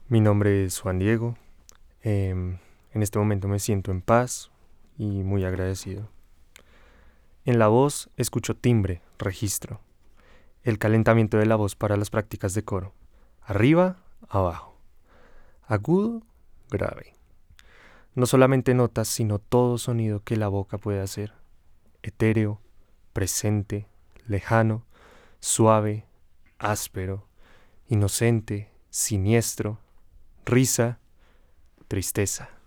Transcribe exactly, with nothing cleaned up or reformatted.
Mi nombre es Juan Diego. Em, en este momento me siento en paz y muy agradecido. En la voz escucho timbre, registro, el calentamiento de la voz para las prácticas de coro. Arriba, abajo. Agudo, grave. No solamente notas, sino todo sonido que la boca puede hacer. Etéreo, presente, lejano, suave, áspero, inocente, siniestro, risa, tristeza.